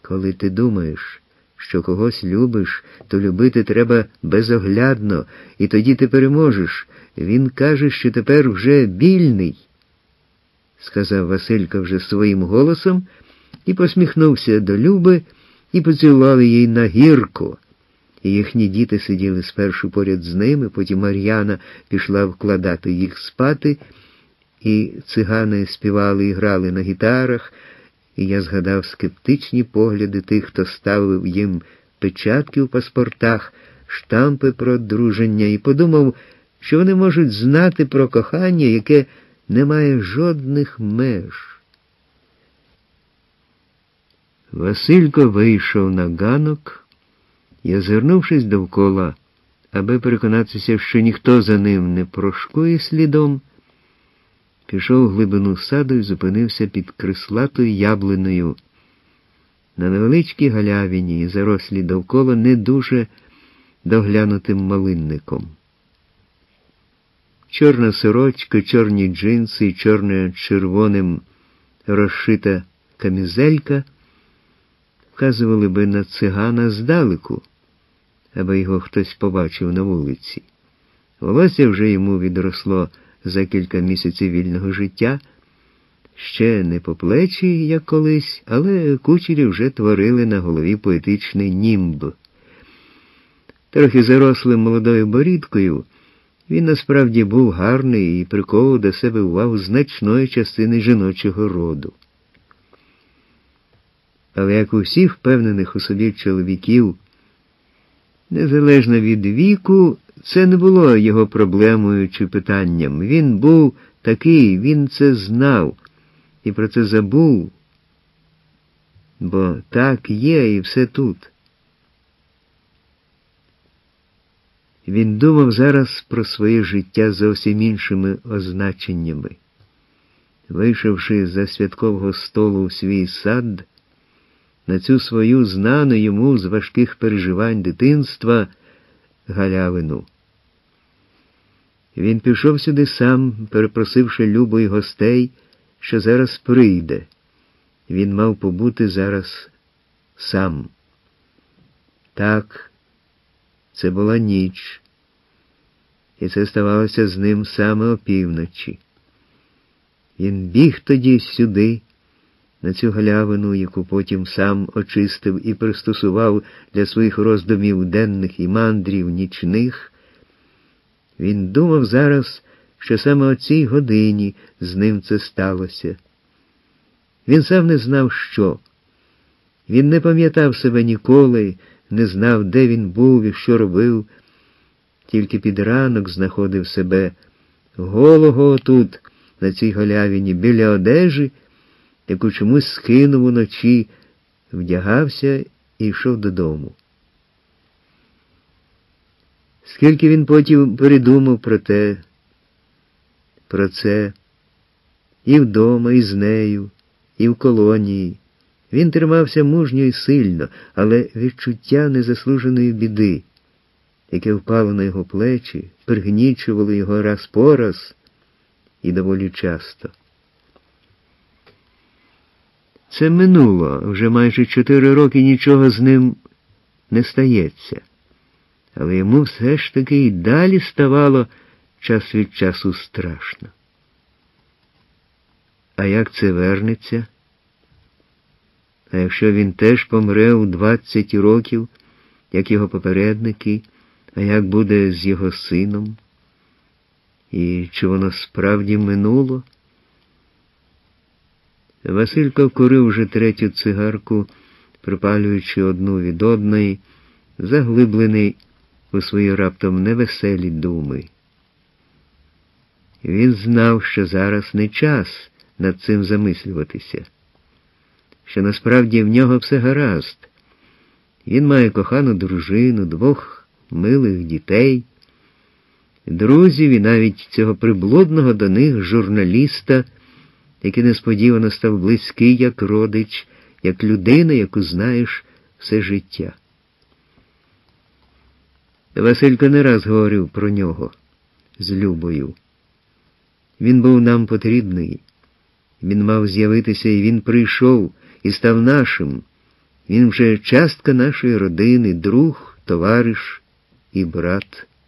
Коли ти думаєш, що когось любиш, то любити треба безоглядно, і тоді ти переможеш. Він каже, що тепер вже вільний, сказав Василько вже своїм голосом, і посміхнувся до Люби, і поцілував її на гірко. І їхні діти сиділи спершу поряд з ними, потім Мар'яна пішла вкладати їх спати, і цигани співали і грали на гітарах, і я згадав скептичні погляди тих, хто ставив їм печатки у паспортах, штампи про одруження, і подумав, що вони можуть знати про кохання, яке не має жодних меж. Василько вийшов на ганок і, озирнувшись довкола, аби переконатися, що ніхто за ним не прошкує слідом, пішов у глибину саду і зупинився під крислатою яблунею на невеличкій галявині, зарослі довкола не дуже доглянутим малинником. Чорна сорочка, чорні джинси і чорно-червоним розшита камізелька вказували би на цигана здалеку, аби його хтось побачив на вулиці. Волосся вже йому відросло за кілька місяців вільного життя, ще не по плечі, як колись, але кучері вже творили на голові поетичний німб. Трохи зарослим молодою борідкою, він насправді був гарний і приковував до себе увагу значної частини жіночого роду. Але як у всіх впевнених у собі чоловіків, незалежно від віку, це не було його проблемою чи питанням. Він був такий, він це знав і про це забув, бо так є і все тут. Він думав зараз про своє життя зовсім іншими означеннями. Вийшовши за святкового столу у свій сад, на цю свою знану йому з важких переживань дитинства галявину. Він пішов сюди сам, перепросивши Любу й гостей, що зараз прийде. Він мав побути зараз сам. Так, це була ніч, і це ставалося з ним саме опівночі. Він біг тоді сюди, на цю галявину, яку потім сам очистив і пристосував для своїх роздумів денних і мандрів нічних. Він думав зараз, що саме о цій годині з ним це сталося. Він сам не знав, що. Він не пам'ятав себе ніколи, не знав, де він був і що робив, тільки під ранок знаходив себе голого тут, на цій галявині, біля одежі, яку чомусь скинув уночі, вдягався і йшов додому. Скільки він потім передумав про це, і вдома, і з нею, і в колонії. Він тримався мужньо і сильно, але відчуття незаслуженої біди, яке впало на його плечі, пригнічувало його раз по раз і доволі часто. Це минуло, вже майже 4 роки нічого з ним не стається. Але йому все ж таки й далі ставало час від часу страшно. А як це вернеться? А якщо він теж помре у 20 років, як його попередники, а як буде з його сином? І чи воно справді минуло? Василько курив вже 3-ю цигарку, припалюючи одну від одної, заглиблений у свої раптом невеселі думи. Він знав, що зараз не час над цим замислюватися, що насправді в нього все гаразд. Він має кохану дружину, 2 милих дітей, друзів і навіть цього приблудного до них журналіста, який несподівано став близький як родич, як людина, яку знаєш все життя. Василько не раз говорив про нього з Любою. Він був нам потрібний. Він мав з'явитися, і він прийшов, і став нашим. Він вже частка нашої родини, друг, товариш і брат.